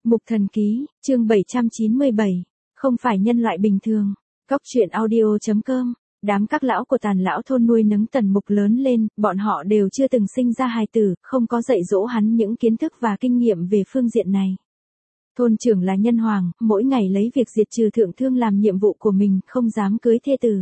Mục Thần Ký, chương 797. Không phải nhân loại bình thường. Cóc truyện audio.com. Đám các lão của Tàn lão thôn nuôi nấng Tần Mục lớn lên, bọn họ đều chưa từng sinh ra hài tử, không có dạy dỗ hắn những kiến thức và kinh nghiệm về phương diện này. Thôn trưởng là nhân hoàng, mỗi ngày lấy việc diệt trừ thượng thương làm nhiệm vụ của mình, không dám cưới thê tử.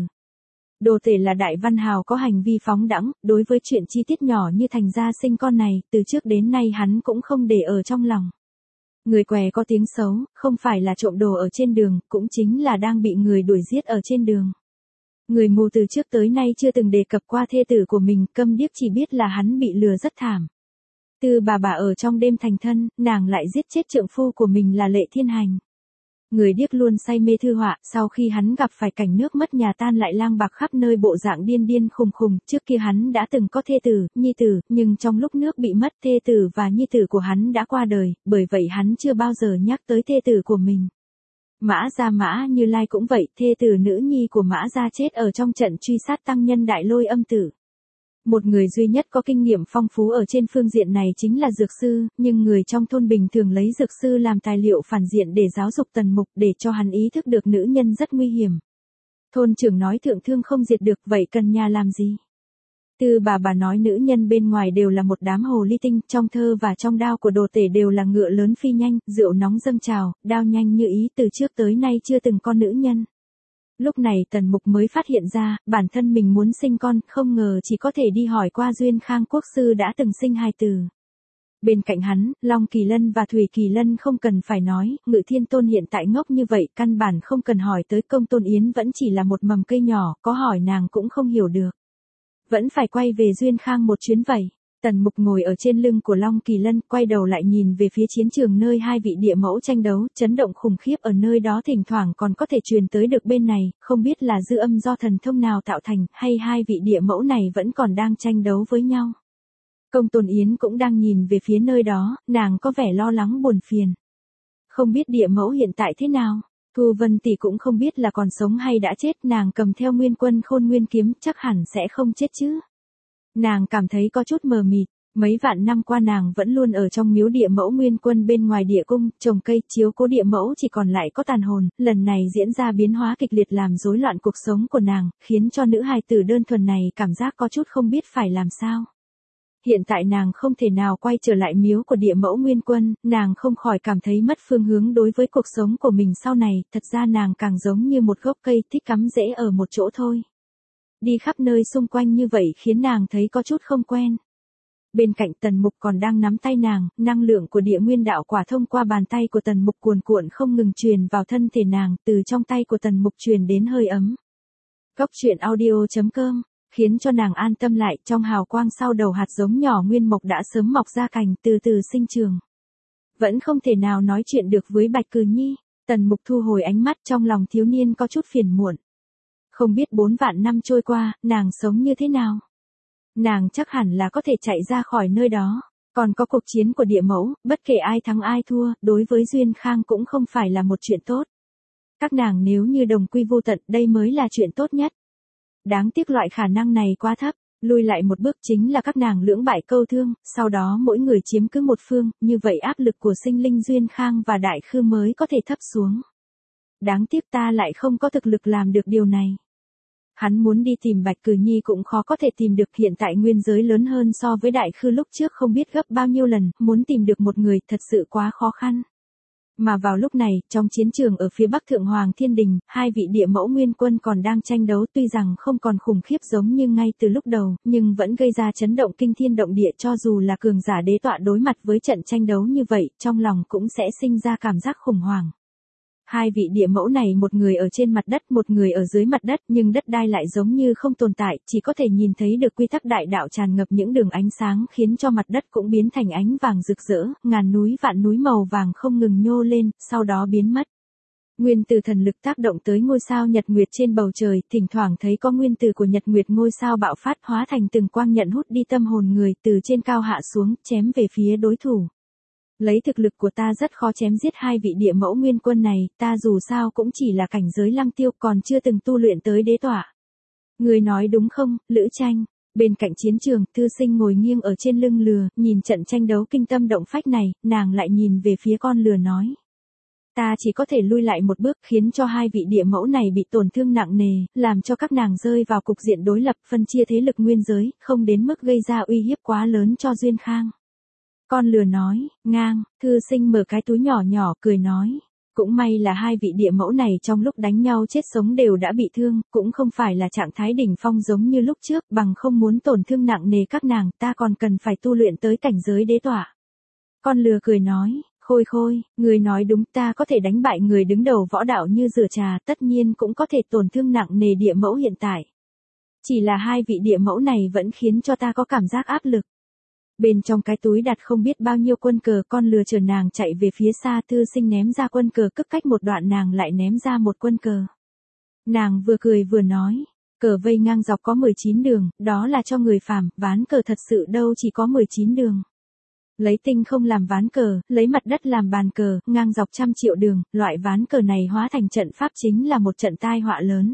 Đồ Tể là đại văn hào có hành vi phóng đãng, đối với chuyện chi tiết nhỏ như thành ra sinh con này, từ trước đến nay hắn cũng không để ở trong lòng. Người què có tiếng xấu, không phải là trộm đồ ở trên đường, cũng chính là đang bị người đuổi giết ở trên đường. Người mù từ trước tới nay chưa từng đề cập qua thê tử của mình, câm điếc chỉ biết là hắn bị lừa rất thảm. Từ bà ở trong đêm thành thân, nàng lại giết chết trượng phu của mình là Lệ Thiên Hành. Người điếc luôn say mê thư họa, sau khi hắn gặp phải cảnh nước mất nhà tan lại lang bạc khắp nơi bộ dạng điên điên khùng khùng, trước kia hắn đã từng có thê tử, nhi tử, nhưng trong lúc nước bị mất thê tử và nhi tử của hắn đã qua đời, bởi vậy hắn chưa bao giờ nhắc tới thê tử của mình. Mã Gia Mã Như Lai cũng vậy, thê tử nữ nhi của Mã Gia chết ở trong trận truy sát tăng nhân Đại Lôi Âm Tử. Một người duy nhất có kinh nghiệm phong phú ở trên phương diện này chính là dược sư, nhưng người trong thôn bình thường lấy dược sư làm tài liệu phản diện để giáo dục Tần Mục, để cho hắn ý thức được nữ nhân rất nguy hiểm. Thôn trưởng nói thượng thương không diệt được, vậy cần nhà làm gì? Từ bà nói nữ nhân bên ngoài đều là một đám hồ ly tinh, trong thơ và trong đao của Đồ Tể đều là ngựa lớn phi nhanh, rượu nóng dâng trào, đao nhanh như ý, từ trước tới nay chưa từng có nữ nhân. Lúc này Tần Mục mới phát hiện ra, bản thân mình muốn sinh con, không ngờ chỉ có thể đi hỏi qua Duyên Khang quốc sư đã từng sinh hài tử. Bên cạnh hắn, Long Kỳ Lân và Thủy Kỳ Lân không cần phải nói, Ngự Thiên Tôn hiện tại ngốc như vậy, căn bản không cần hỏi tới. Công Tôn Yến vẫn chỉ là một mầm cây nhỏ, có hỏi nàng cũng không hiểu được. Vẫn phải quay về Duyên Khang một chuyến vậy. Tần Mục ngồi ở trên lưng của Long Kỳ Lân, quay đầu lại nhìn về phía chiến trường nơi hai vị địa mẫu tranh đấu, chấn động khủng khiếp ở nơi đó thỉnh thoảng còn có thể truyền tới được bên này, không biết là dư âm do thần thông nào tạo thành, hay hai vị địa mẫu này vẫn còn đang tranh đấu với nhau. Công Tôn Yến cũng đang nhìn về phía nơi đó, nàng có vẻ lo lắng buồn phiền. Không biết địa mẫu hiện tại thế nào? Thu Vân tỷ cũng không biết là còn sống hay đã chết, nàng cầm theo Nguyên Quân Khôn Nguyên kiếm, chắc hẳn sẽ không chết chứ. Nàng cảm thấy có chút mờ mịt, mấy vạn năm qua nàng vẫn luôn ở trong miếu địa mẫu Nguyên Quân bên ngoài địa cung, trồng cây, chiếu cố địa mẫu chỉ còn lại có tàn hồn, lần này diễn ra biến hóa kịch liệt làm rối loạn cuộc sống của nàng, khiến cho nữ hài tử đơn thuần này cảm giác có chút không biết phải làm sao. Hiện tại nàng không thể nào quay trở lại miếu của địa mẫu Nguyên Quân, nàng không khỏi cảm thấy mất phương hướng đối với cuộc sống của mình sau này, thật ra nàng càng giống như một gốc cây thích cắm rễ ở một chỗ thôi. Đi khắp nơi xung quanh như vậy khiến nàng thấy có chút không quen. Bên cạnh Tần Mục còn đang nắm tay nàng, năng lượng của địa nguyên đạo quả thông qua bàn tay của Tần Mục cuồn cuộn không ngừng truyền vào thân thể nàng, từ trong tay của Tần Mục truyền đến hơi ấm. Cóc truyện audio.com, khiến cho nàng an tâm lại, trong hào quang sau đầu hạt giống nhỏ nguyên mộc đã sớm mọc ra cành, từ từ sinh trường. Vẫn không thể nào nói chuyện được với Bạch Cừ Nhi, Tần Mục thu hồi ánh mắt, trong lòng thiếu niên có chút phiền muộn. Không biết 4 vạn năm trôi qua, nàng sống như thế nào? Nàng chắc hẳn là có thể chạy ra khỏi nơi đó. Còn có cuộc chiến của địa mẫu, bất kể ai thắng ai thua, đối với Duyên Khang cũng không phải là một chuyện tốt. Các nàng nếu như đồng quy vô tận, đây mới là chuyện tốt nhất. Đáng tiếc loại khả năng này quá thấp, lùi lại một bước chính là các nàng lưỡng bại câu thương, sau đó mỗi người chiếm cứ một phương, như vậy áp lực của sinh linh Duyên Khang và Đại Khư mới có thể thấp xuống. Đáng tiếc ta lại không có thực lực làm được điều này. Hắn muốn đi tìm Bạch Cừ Nhi cũng khó có thể tìm được, hiện tại nguyên giới lớn hơn so với Đại Khư lúc trước không biết gấp bao nhiêu lần, muốn tìm được một người thật sự quá khó khăn. Mà vào lúc này, trong chiến trường ở phía bắc Thượng Hoàng Thiên Đình, hai vị địa mẫu Nguyên Quân còn đang tranh đấu, tuy rằng không còn khủng khiếp giống như ngay từ lúc đầu, nhưng vẫn gây ra chấn động kinh thiên động địa, cho dù là cường giả đế tọa đối mặt với trận tranh đấu như vậy, trong lòng cũng sẽ sinh ra cảm giác khủng hoảng. Hai vị địa mẫu này, một người ở trên mặt đất, một người ở dưới mặt đất, nhưng đất đai lại giống như không tồn tại, chỉ có thể nhìn thấy được quy tắc đại đạo tràn ngập những đường ánh sáng, khiến cho mặt đất cũng biến thành ánh vàng rực rỡ, ngàn núi vạn núi màu vàng không ngừng nhô lên, sau đó biến mất. Nguyên tử thần lực tác động tới ngôi sao nhật nguyệt trên bầu trời, thỉnh thoảng thấy có nguyên tử của nhật nguyệt ngôi sao bạo phát, hóa thành từng quang nhận hút đi tâm hồn người, từ trên cao hạ xuống, chém về phía đối thủ. Lấy thực lực của ta rất khó chém giết hai vị địa mẫu Nguyên Quân này, ta dù sao cũng chỉ là cảnh giới Lăng Tiêu, còn chưa từng tu luyện tới đế tọa. Người nói đúng không, Lữ Tranh? Bên cạnh chiến trường, Thư Sinh ngồi nghiêng ở trên lưng lừa, nhìn trận tranh đấu kinh tâm động phách này, nàng lại nhìn về phía con lừa nói. Ta chỉ có thể lui lại một bước khiến cho hai vị địa mẫu này bị tổn thương nặng nề, làm cho các nàng rơi vào cục diện đối lập phân chia thế lực nguyên giới, không đến mức gây ra uy hiếp quá lớn cho Duyên Khang. Con lừa nói, ngang, Thư Sinh mở cái túi nhỏ nhỏ cười nói. Cũng may là hai vị địa mẫu này trong lúc đánh nhau chết sống đều đã bị thương, cũng không phải là trạng thái đỉnh phong giống như lúc trước, bằng không muốn tổn thương nặng nề các nàng, ta còn cần phải tu luyện tới cảnh giới đế tỏa. Con lừa cười nói, Khôi Khôi, người nói đúng, ta có thể đánh bại người đứng đầu võ đạo như rửa trà, tất nhiên cũng có thể tổn thương nặng nề địa mẫu hiện tại. Chỉ là hai vị địa mẫu này vẫn khiến cho ta có cảm giác áp lực. Bên trong cái túi đặt không biết bao nhiêu quân cờ, con lừa chờ nàng chạy về phía xa, Thư Sinh ném ra quân cờ, cấp cách một đoạn nàng lại ném ra một quân cờ. Nàng vừa cười vừa nói, cờ vây ngang dọc có 19 đường, đó là cho người phàm, ván cờ thật sự đâu chỉ có 19 đường. Lấy tinh không làm ván cờ, lấy mặt đất làm bàn cờ, ngang dọc trăm triệu đường, loại ván cờ này hóa thành trận pháp chính là một trận tai họa lớn.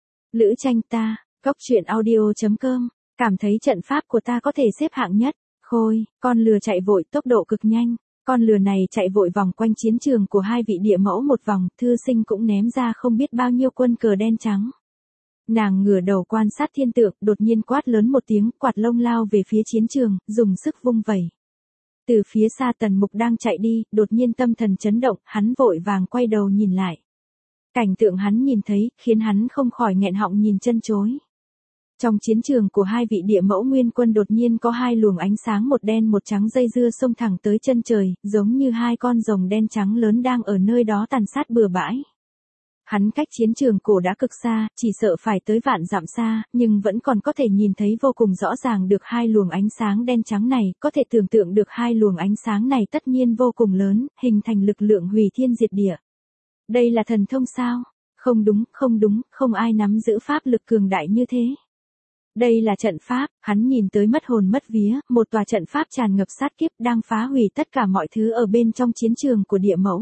Lữ Tranh ta, goctruyện.audio.com, cảm thấy trận pháp của ta có thể xếp hạng nhất. Khôi, con lừa chạy vội tốc độ cực nhanh, con lừa này chạy vội vòng quanh chiến trường của hai vị địa mẫu một vòng, Thư Sinh cũng ném ra không biết bao nhiêu quân cờ đen trắng. Nàng ngửa đầu quan sát thiên tượng, đột nhiên quát lớn một tiếng, quạt lông lao về phía chiến trường, dùng sức vung vẩy. Từ phía xa Tần Mục đang chạy đi, đột nhiên tâm thần chấn động, hắn vội vàng quay đầu nhìn lại. Cảnh tượng hắn nhìn thấy, khiến hắn không khỏi nghẹn họng nhìn chân chối. Trong chiến trường của hai vị địa mẫu nguyên quân đột nhiên có hai luồng ánh sáng một đen một trắng dây dưa xông thẳng tới chân trời, giống như hai con rồng đen trắng lớn đang ở nơi đó tàn sát bừa bãi. Hắn cách chiến trường cổ đã cực xa, chỉ sợ phải tới vạn dặm xa, nhưng vẫn còn có thể nhìn thấy vô cùng rõ ràng được hai luồng ánh sáng đen trắng này, có thể tưởng tượng được hai luồng ánh sáng này tất nhiên vô cùng lớn, hình thành lực lượng hủy thiên diệt địa. Đây là thần thông sao? Không đúng, không ai nắm giữ pháp lực cường đại như thế. Đây là trận pháp, hắn nhìn tới mất hồn mất vía, một tòa trận pháp tràn ngập sát kiếp đang phá hủy tất cả mọi thứ ở bên trong chiến trường của địa mẫu.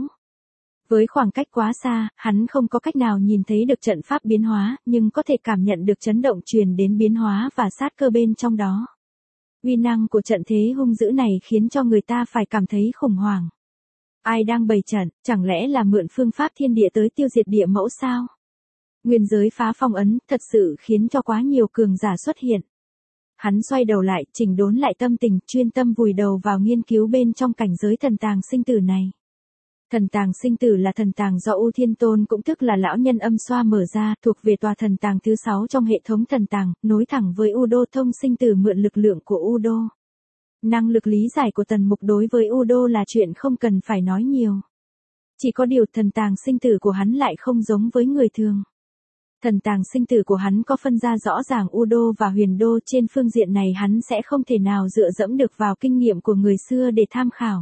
Với khoảng cách quá xa, hắn không có cách nào nhìn thấy được trận pháp biến hóa, nhưng có thể cảm nhận được chấn động truyền đến biến hóa và sát cơ bên trong đó. Uy năng của trận thế hung dữ này khiến cho người ta phải cảm thấy khủng hoảng. Ai đang bày trận, chẳng lẽ là mượn phương pháp thiên địa tới tiêu diệt địa mẫu sao? Nguyên giới phá phong ấn, thật sự khiến cho quá nhiều cường giả xuất hiện. Hắn xoay đầu lại, chỉnh đốn lại tâm tình, chuyên tâm vùi đầu vào nghiên cứu bên trong cảnh giới thần tàng sinh tử này. Thần tàng sinh tử là thần tàng do U Thiên Tôn cũng tức là lão nhân âm xoa mở ra, thuộc về tòa thần tàng thứ 6 trong hệ thống thần tàng, nối thẳng với U Đô thông sinh tử mượn lực lượng của U Đô. Năng lực lý giải của Tần Mục đối với U Đô là chuyện không cần phải nói nhiều. Chỉ có điều thần tàng sinh tử của hắn lại không giống với người thường. Thần tàng sinh tử của hắn có phân ra rõ ràng U Đô và Huyền Đô, trên phương diện này hắn sẽ không thể nào dựa dẫm được vào kinh nghiệm của người xưa để tham khảo.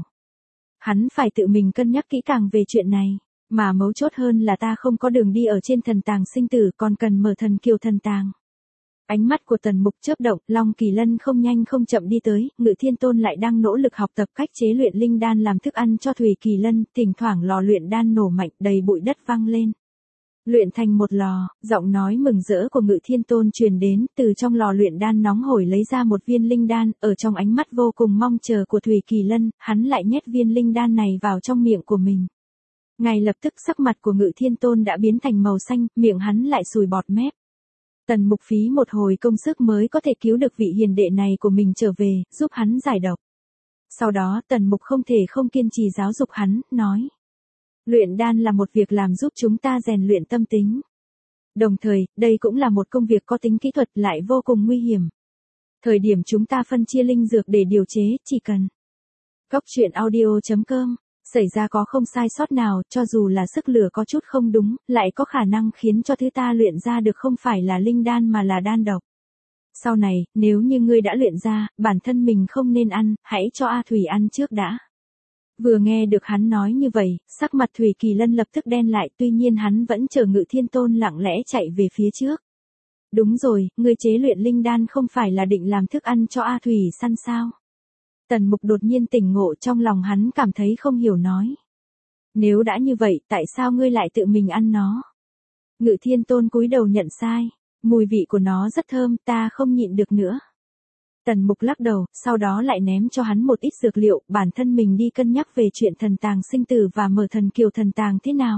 Hắn phải tự mình cân nhắc kỹ càng về chuyện này, mà mấu chốt hơn là ta không có đường đi ở trên thần tàng sinh tử, còn cần mở thần kiều thần tàng. Ánh mắt của Tần Mục chớp động, Long Kỳ Lân không nhanh không chậm đi tới, Ngự Thiên Tôn lại đang nỗ lực học tập cách chế luyện linh đan làm thức ăn cho Thủy Kỳ Lân, thỉnh thoảng lò luyện đan nổ mạnh, đầy bụi đất văng lên. Luyện thành một lò, giọng nói mừng rỡ của Ngự Thiên Tôn truyền đến, từ trong lò luyện đan nóng hổi lấy ra một viên linh đan, ở trong ánh mắt vô cùng mong chờ của Thủy Kỳ Lân, hắn lại nhét viên linh đan này vào trong miệng của mình. Ngay lập tức sắc mặt của Ngự Thiên Tôn đã biến thành màu xanh, miệng hắn lại sùi bọt mép. Tần Mục phí một hồi công sức mới có thể cứu được vị hiền đệ này của mình trở về, giúp hắn giải độc. Sau đó Tần Mục không thể không kiên trì giáo dục hắn, nói. Luyện đan là một việc làm giúp chúng ta rèn luyện tâm tính. Đồng thời, đây cũng là một công việc có tính kỹ thuật lại vô cùng nguy hiểm. Thời điểm chúng ta phân chia linh dược để điều chế, chỉ cần goctruyện.audio.com, xảy ra có không sai sót nào, cho dù là sức lửa có chút không đúng, lại có khả năng khiến cho thứ ta luyện ra được không phải là linh đan mà là đan độc. Sau này, nếu như ngươi đã luyện ra, bản thân mình không nên ăn, hãy cho A Thủy ăn trước đã. Vừa nghe được hắn nói như vậy, sắc mặt Thủy Kỳ Lân lập tức đen lại, tuy nhiên hắn vẫn chờ Ngự Thiên Tôn lặng lẽ chạy về phía trước. Đúng rồi, ngươi chế luyện linh đan không phải là định làm thức ăn cho A Thủy săn sao? Tần Mục đột nhiên tỉnh ngộ, trong lòng hắn cảm thấy không hiểu nói. Nếu đã như vậy, tại sao ngươi lại tự mình ăn nó? Ngự Thiên Tôn cúi đầu nhận sai, mùi vị của nó rất thơm, ta không nhịn được nữa. Tần Mục lắc đầu, sau đó lại ném cho hắn một ít dược liệu, bản thân mình đi cân nhắc về chuyện thần tàng sinh tử và mở thần kiều thần tàng thế nào.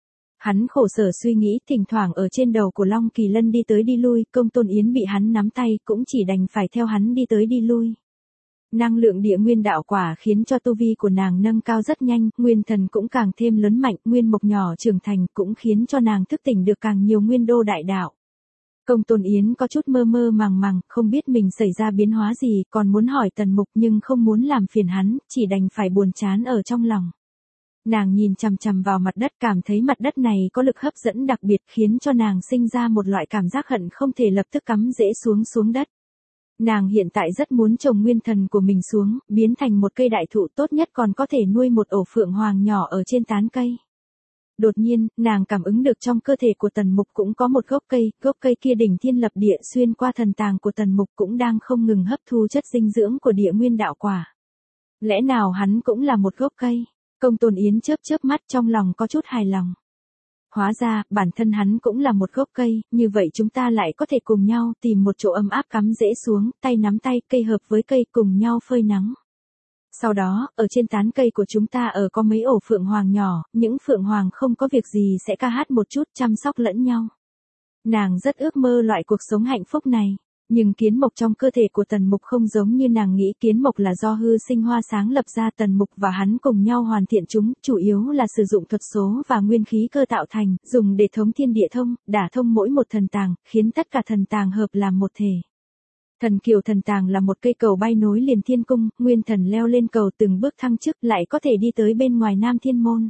Hắn khổ sở suy nghĩ, thỉnh thoảng ở trên đầu của Long Kỳ Lân đi tới đi lui, Công Tôn Yến bị hắn nắm tay, cũng chỉ đành phải theo hắn đi tới đi lui. Năng lượng địa nguyên đạo quả khiến cho tu vi của nàng nâng cao rất nhanh, nguyên thần cũng càng thêm lớn mạnh, nguyên mộc nhỏ trưởng thành cũng khiến cho nàng thức tỉnh được càng nhiều nguyên đô đại đạo. Công Tôn Yến có chút mơ mơ màng màng, không biết mình xảy ra biến hóa gì, còn muốn hỏi Tần Mục nhưng không muốn làm phiền hắn, chỉ đành phải buồn chán ở trong lòng. Nàng nhìn chằm chằm vào mặt đất, cảm thấy mặt đất này có lực hấp dẫn đặc biệt, khiến cho nàng sinh ra một loại cảm giác hận không thể lập tức cắm rễ xuống đất. Nàng hiện tại rất muốn trồng nguyên thần của mình xuống, biến thành một cây đại thụ, tốt nhất còn có thể nuôi một ổ phượng hoàng nhỏ ở trên tán cây. Đột nhiên, nàng cảm ứng được trong cơ thể của Tần Mục cũng có một gốc cây kia đỉnh thiên lập địa xuyên qua thần tàng của Tần Mục cũng đang không ngừng hấp thu chất dinh dưỡng của địa nguyên đạo quả. Lẽ nào hắn cũng là một gốc cây? Công Tôn Yến chớp mắt trong lòng có chút hài lòng. Hóa ra, bản thân hắn cũng là một gốc cây, như vậy chúng ta lại có thể cùng nhau tìm một chỗ ấm áp cắm rễ xuống, tay nắm tay, cây hợp với cây cùng nhau phơi nắng. Sau đó, ở trên tán cây của chúng ta có mấy ổ phượng hoàng nhỏ, những phượng hoàng không có việc gì sẽ ca hát một chút, chăm sóc lẫn nhau. Nàng rất ước mơ loại cuộc sống hạnh phúc này. Nhưng kiến mộc trong cơ thể của Tần Mục không giống như nàng nghĩ, kiến mộc là do hư sinh hoa sáng lập ra, Tần Mục và hắn cùng nhau hoàn thiện chúng, chủ yếu là sử dụng thuật số và nguyên khí cơ tạo thành, dùng để thống thiên địa thông, đả thông mỗi một thần tàng, khiến tất cả thần tàng hợp làm một thể. Thần kiều thần tàng là một cây cầu bay nối liền thiên cung, nguyên thần leo lên cầu từng bước thăng chức lại có thể đi tới bên ngoài Nam Thiên Môn.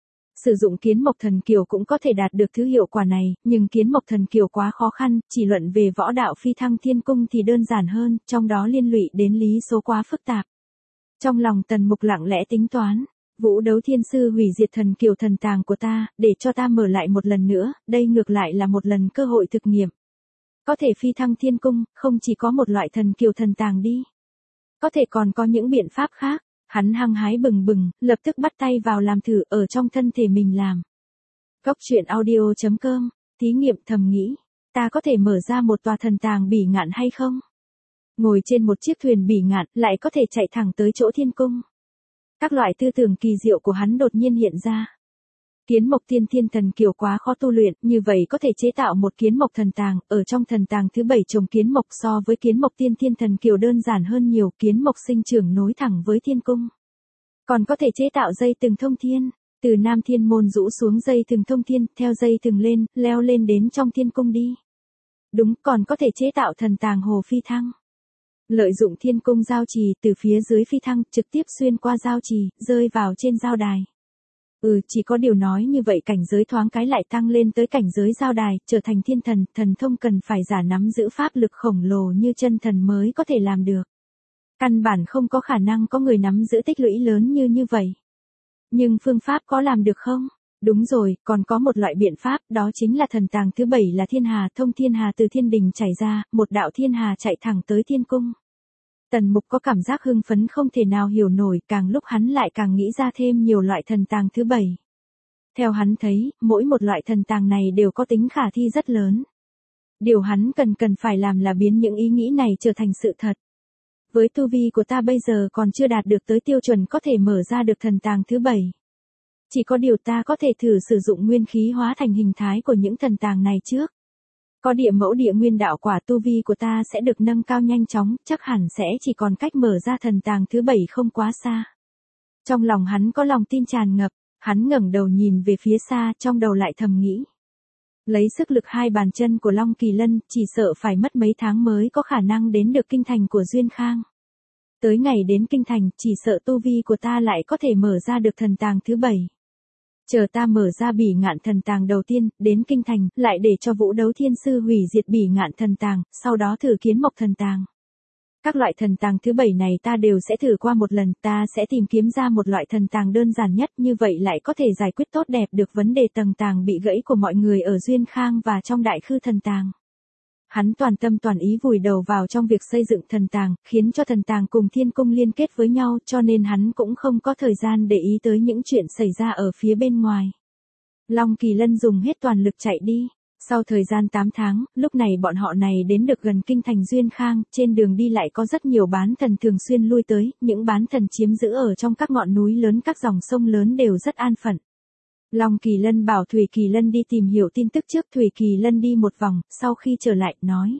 Sử dụng kiến mộc thần kiều cũng có thể đạt được thứ hiệu quả này, nhưng kiến mộc thần kiều quá khó khăn, chỉ luận về võ đạo phi thăng thiên cung thì đơn giản hơn, trong đó liên lụy đến lý số quá phức tạp. Trong lòng Tần Mục lặng lẽ tính toán, Vũ Đấu Thiên Sư hủy diệt thần kiều thần tàng của ta, để cho ta mở lại một lần nữa, đây ngược lại là một lần cơ hội thực nghiệm. Có thể phi thăng thiên cung, không chỉ có một loại thần kiều thần tàng đi. Có thể còn có những biện pháp khác. Hắn hăng hái bừng bừng, lập tức bắt tay vào làm thử ở trong thân thể mình làm. Goctruyện.audio.com, thí nghiệm thầm nghĩ, ta có thể mở ra một tòa thần tàng bỉ ngạn hay không? Ngồi trên một chiếc thuyền bỉ ngạn lại có thể chạy thẳng tới chỗ thiên cung. Các loại tư tưởng kỳ diệu của hắn đột nhiên hiện ra. Kiến mộc tiên thiên thần kiều quá khó tu luyện, như vậy có thể chế tạo một kiến mộc thần tàng, ở trong thần tàng thứ 7 trồng kiến mộc so với kiến mộc tiên thiên thần kiều đơn giản hơn nhiều, kiến mộc sinh trưởng nối thẳng với thiên cung. Còn có thể chế tạo dây thừng thông thiên, từ Nam Thiên Môn rũ xuống dây thừng thông thiên, theo dây thừng lên, leo lên đến trong thiên cung đi. Đúng, còn có thể chế tạo thần tàng hồ phi thăng. Lợi dụng thiên cung giao trì từ phía dưới phi thăng, trực tiếp xuyên qua giao trì, rơi vào trên giao đài. Chỉ có điều nói như vậy cảnh giới thoáng cái lại tăng lên tới cảnh giới giao đài, trở thành thiên thần, thần thông cần phải giả nắm giữ pháp lực khổng lồ như chân thần mới có thể làm được. Căn bản không có khả năng có người nắm giữ tích lũy lớn như vậy. Nhưng phương pháp có làm được không? Đúng rồi, còn có một loại biện pháp, đó chính là thần tàng thứ 7 là thiên hà, thông thiên hà từ thiên đình chảy ra, một đạo thiên hà chạy thẳng tới thiên cung. Tần Mục có cảm giác hưng phấn không thể nào hiểu nổi, càng lúc hắn lại càng nghĩ ra thêm nhiều loại thần tàng thứ 7. Theo hắn thấy, mỗi một loại thần tàng này đều có tính khả thi rất lớn. Điều hắn cần phải làm là biến những ý nghĩ này trở thành sự thật. Với tu vi của ta bây giờ còn chưa đạt được tới tiêu chuẩn có thể mở ra được thần tàng thứ 7. Chỉ có điều ta có thể thử sử dụng nguyên khí hóa thành hình thái của những thần tàng này trước. Có địa mẫu địa nguyên đạo quả, tu vi của ta sẽ được nâng cao nhanh chóng, chắc hẳn sẽ chỉ còn cách mở ra thần tàng thứ 7 không quá xa. Trong lòng hắn có lòng tin tràn ngập, hắn ngẩng đầu nhìn về phía xa, trong đầu lại thầm nghĩ. Lấy sức lực hai bàn chân của Long Kỳ Lân, chỉ sợ phải mất mấy tháng mới có khả năng đến được kinh thành của Duyên Khang. Tới ngày đến kinh thành, chỉ sợ tu vi của ta lại có thể mở ra được thần tàng thứ 7. Chờ ta mở ra bỉ ngạn thần tàng đầu tiên, đến kinh thành, lại để cho Vũ Đấu Thiên Sư hủy diệt bỉ ngạn thần tàng, sau đó thử kiến mộc thần tàng. Các loại thần tàng thứ 7 này ta đều sẽ thử qua một lần, ta sẽ tìm kiếm ra một loại thần tàng đơn giản nhất, như vậy lại có thể giải quyết tốt đẹp được vấn đề tầng tàng bị gãy của mọi người ở Duyên Khang và trong Đại Khư thần tàng. Hắn toàn tâm toàn ý vùi đầu vào trong việc xây dựng thần tàng, khiến cho thần tàng cùng thiên cung liên kết với nhau, cho nên hắn cũng không có thời gian để ý tới những chuyện xảy ra ở phía bên ngoài. Long Kỳ Lân dùng hết toàn lực chạy đi. Sau thời gian 8 tháng, lúc này bọn họ này đến được gần kinh thành Duyên Khang, trên đường đi lại có rất nhiều bán thần thường xuyên lui tới, những bán thần chiếm giữ ở trong các ngọn núi lớn các dòng sông lớn đều rất an phận. Long Kỳ Lân bảo Thủy Kỳ Lân đi tìm hiểu tin tức trước. Thủy Kỳ Lân đi một vòng, sau khi trở lại, nói.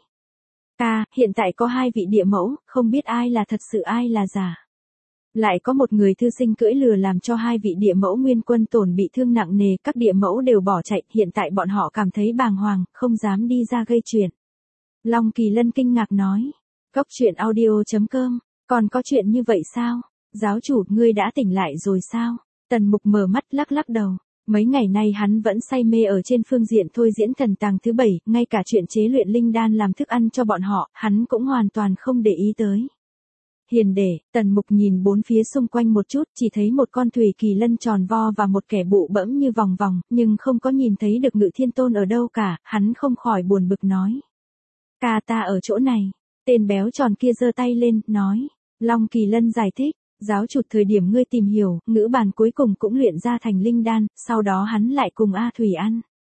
Ca, hiện tại có 2 vị địa mẫu, không biết ai là thật sự ai là giả. Lại có một người thư sinh cưỡi lừa làm cho 2 vị địa mẫu nguyên quân tổn bị thương nặng nề, các địa mẫu đều bỏ chạy, hiện tại bọn họ cảm thấy bàng hoàng, không dám đi ra gây chuyện. Long Kỳ Lân kinh ngạc nói. Cốc truyện audio.com, còn có chuyện như vậy sao? Giáo chủ, ngươi đã tỉnh lại rồi sao? Tần Mục mở mắt lắc lắc đầu. Mấy ngày nay hắn vẫn say mê ở trên phương diện thôi diễn thần tàng thứ 7, ngay cả chuyện chế luyện linh đan làm thức ăn cho bọn họ, hắn cũng hoàn toàn không để ý tới. Hiền để, Tần Mục nhìn bốn phía xung quanh một chút, chỉ thấy một con Thủy Kỳ Lân tròn vo và một kẻ bụ bẫm như vòng vòng, nhưng không có nhìn thấy được Ngự Thiên Tôn ở đâu cả, hắn không khỏi buồn bực nói. Ca, ta ở chỗ này. Tên béo tròn kia giơ tay lên, nói. Long Kỳ Lân giải thích. Giáo chủ, thời điểm ngươi tìm hiểu, ngữ bàn cuối cùng cũng luyện ra thành linh đan, sau đó hắn lại cùng A Thủy ăn.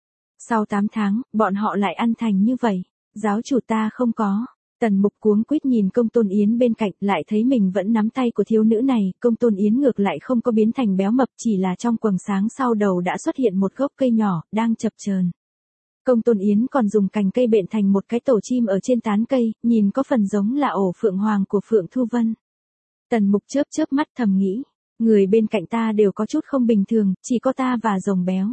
Sau 8 tháng, bọn họ lại ăn thành như vậy. Giáo chủ, ta không có. Tần Mục cuống quýt nhìn Công Tôn Yến bên cạnh, lại thấy mình vẫn nắm tay của thiếu nữ này, Công Tôn Yến ngược lại không có biến thành béo mập, chỉ là trong quầng sáng sau đầu đã xuất hiện một gốc cây nhỏ, đang chập chờn. Công Tôn Yến còn dùng cành cây bện thành một cái tổ chim ở trên tán cây, nhìn có phần giống là ổ phượng hoàng của Phượng Thu Vân. Tần Mục chớp chớp mắt thầm nghĩ, người bên cạnh ta đều có chút không bình thường, chỉ có ta và rồng béo.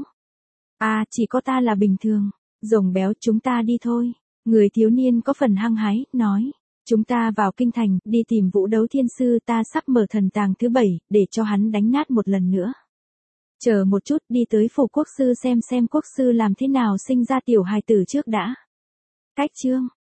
À, chỉ có ta là bình thường. Rồng béo, chúng ta đi thôi. Người thiếu niên có phần hăng hái, nói. Chúng ta vào kinh thành, đi tìm Vũ Đấu Thiên Sư, ta sắp mở thần tàng thứ 7, để cho hắn đánh nát một lần nữa. Chờ một chút, đi tới phủ quốc sư xem quốc sư làm thế nào sinh ra tiểu hài tử trước đã. Cách chương.